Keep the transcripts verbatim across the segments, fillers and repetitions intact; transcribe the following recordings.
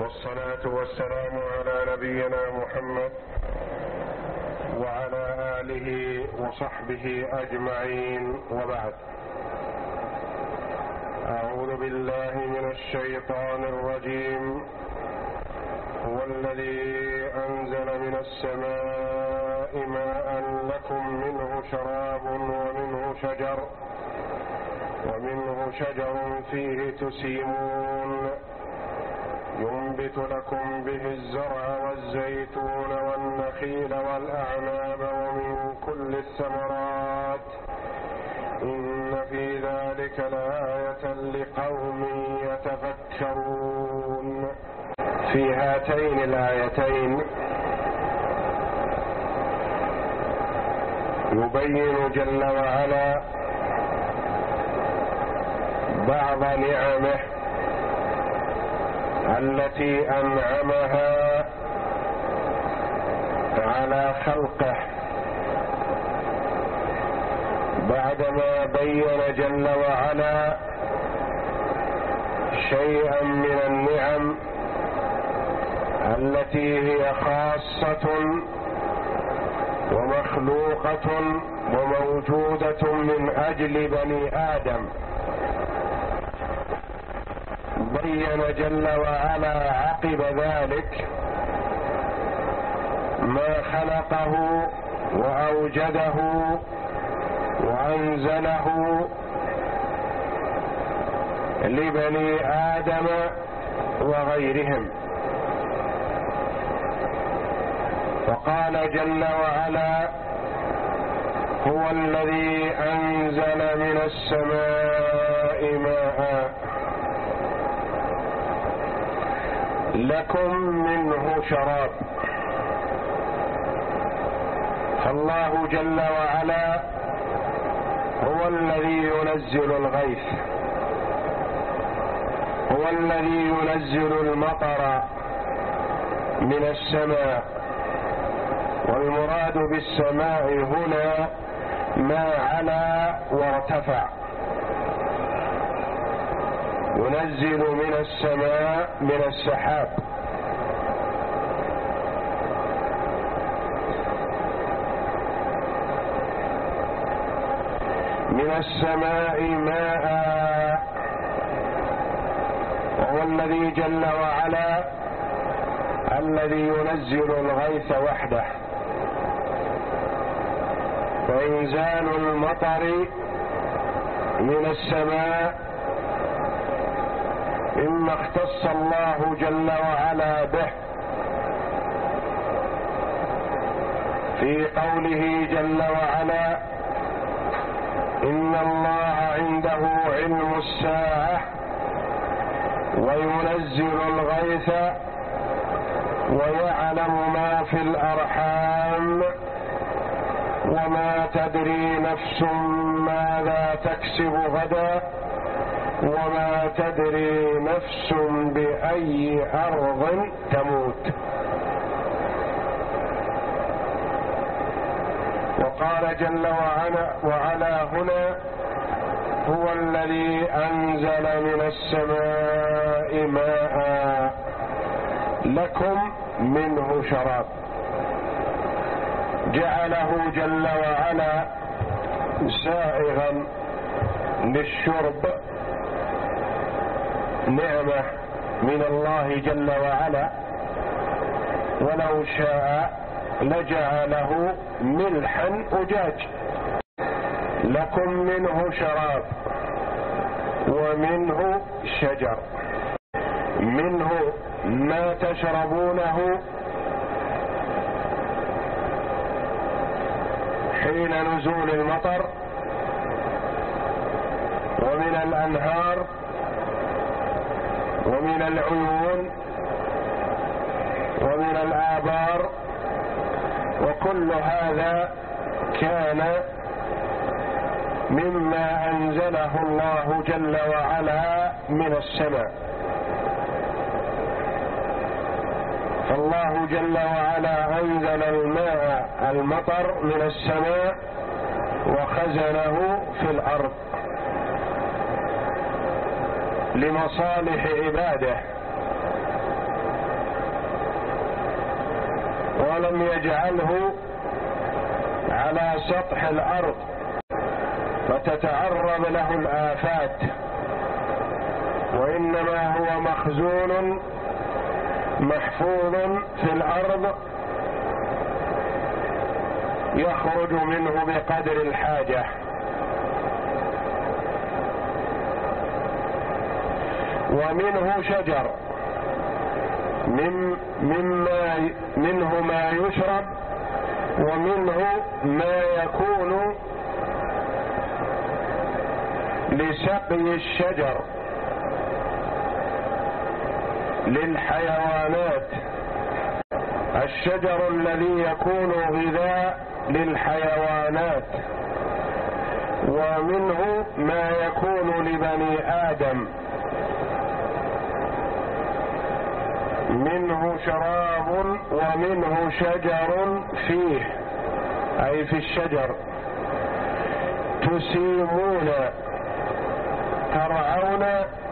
والصلاة والسلام على نبينا محمد وعلى آله وصحبه أجمعين، وبعد. أعوذ بالله من الشيطان الرجيم. هو الذي أنزل من السماء ماء لكم منه شراب ومنه شجر ومنه شجر فيه تسيمون ينبت لكم به الزرع والزيتون والنخيل والأعناب ومن كل الثمرات إن في ذلك لآية لقوم يتفكرون. في هاتين الآيتين يبين جل وعلا بعض نعمه التي أنعمها على خلقه، بعدما بين جل وعلا شيئا من النعم التي هي خاصة ومخلوقة وموجودة من أجل بني آدم. بين جل وعلا عقب ذلك ما خلقه وأوجده وأنزله لبني آدم وغيرهم، فقال جل وعلا: هو الذي أنزل من السماء ماء لكم منه شراب. فالله جل وعلا هو الذي ينزل الغيث، هو الذي ينزل المطر من السماء، والمراد بالسماء هنا ما علا وارتفع. ينزل من السماء من السحاب، من السماء ماء، وهو الذي جل وعلا الذي ينزل الغيث وحده. فإنزال المطر من السماء مما اختص الله جل وعلا به في قوله جل وعلا: إن الله عنده علم الساعة وينزل الغيث ويعلم ما في الأرحام وما تدري نفس ماذا تكسب غدا وما تدري نفس بأي أرض تموت. وقال جل وعلا هنا: هو الذي أنزل من السماء ماء لكم منه شراب. جعله جل وعلا سائغا للشرب، نعمة من الله جل وعلا، ولو شاء لجعله ملحا أجاج. لكم منه شراب ومنه شجر، منه ما تشربونه حين نزول المطر، ومن الأنهار ومن العيون ومن الآبار، وكل هذا كان مما أنزله الله جل وعلا من السماء. فالله جل وعلا أنزل الماء المطر من السماء وخزنه في الأرض لمصالح عباده، ولم يجعله على سطح الأرض فتتعرض له الآفات، وإنما هو مخزون محفوظ في الأرض يخرج منه بقدر الحاجة. ومنه شجر من مما منه ما يشرب، ومنه ما يكون لسقي الشجر للحيوانات، الشجر الذي يكون غذاء للحيوانات، ومنه ما يكون لبني آدم، منه شراب ومنه شجر فيه أي في الشجر تسيمون ترعون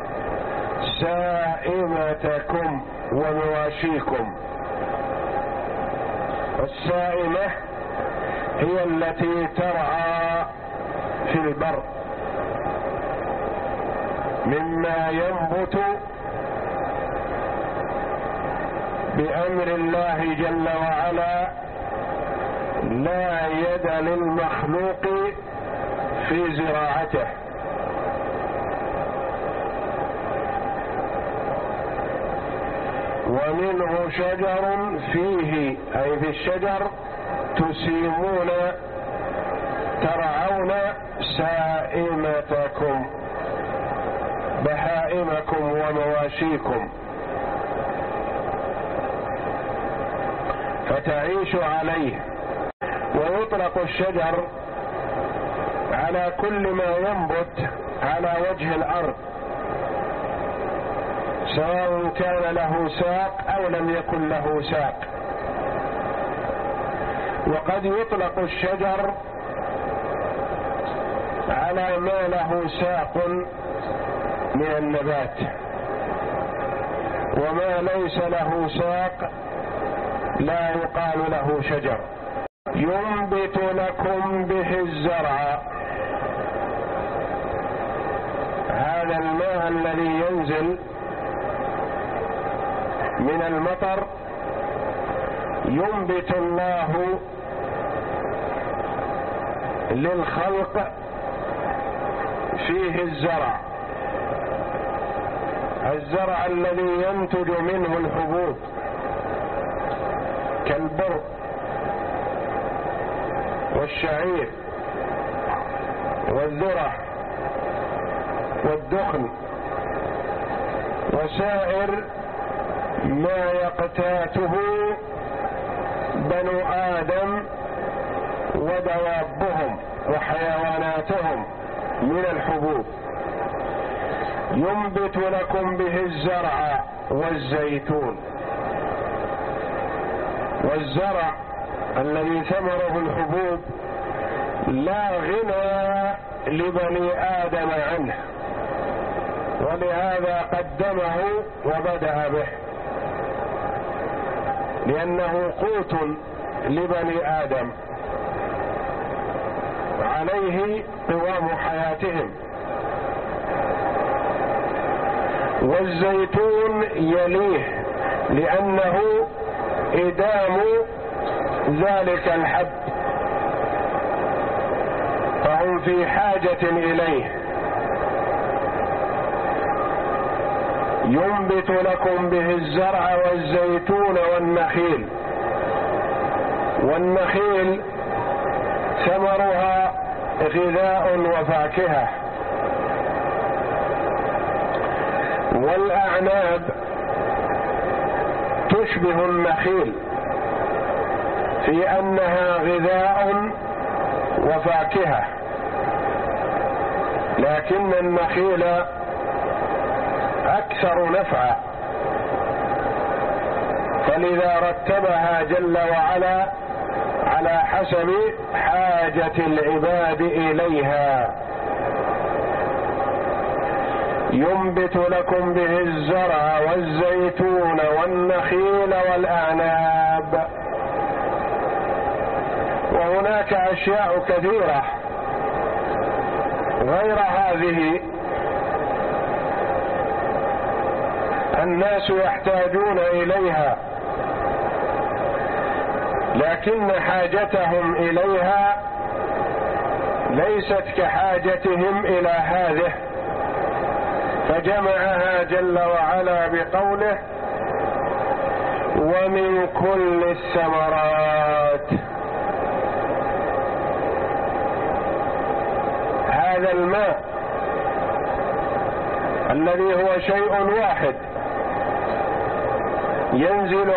سائمتكم ومواشيكم. السائمة هي التي ترعى في البر مما ينبت بأمر الله جل وعلا، لا يد للمخلوق في زراعته. ومنه شجر فيه أي في الشجر تسيمون ترعون سائمتكم بهائمكم ومواشيكم فتعيش عليه. ويطلق الشجر على كل ما ينبت على وجه الأرض سواء كان له ساق أو لم يكن له ساق. وقد يطلق الشجر على ما له ساق من النبات، وما ليس له ساق لا يقال له شجر. ينبت لكم به الزرع، هذا الماء الذي ينزل من المطر ينبت الله للخلق فيه الزرع، الزرع الذي ينتج منه الحبوب كالبر والشعير والذرة والدخن وسائر ما يقتاته بنو آدم ودوابهم وحيواناتهم من الحبوب. ينبت لكم به الزرع والزيتون. والزرع الذي ثمره الحبوب لا غنى لبني آدم عنه، ولهذا قدمه وبدأ به، لأنه قوت لبني آدم عليه قوام حياتهم. والزيتون يليه لأنه إدام ذلك الحب، فهم في حاجة إليه. ينبت لكم به الزرع والزيتون والنخيل. والنخيل ثمرها غذاء وفاكهة. والأعناب تشبه النخيل في أنها غذاء وفاكهة، لكن النخيل أكثر نفعا، فلذا رتبها جل وعلا على حسب حاجة العباد إليها. ينبت لكم به الزرع والزيتون والنخيل والأعناب هناك أشياء كثيرة غير هذه الناس يحتاجون إليها، لكن حاجتهم إليها ليست كحاجتهم إلى هذه، فجمعها جل وعلا بقوله: ومن كل الثمرات. هذا الماء الذي هو شيء واحد ينزل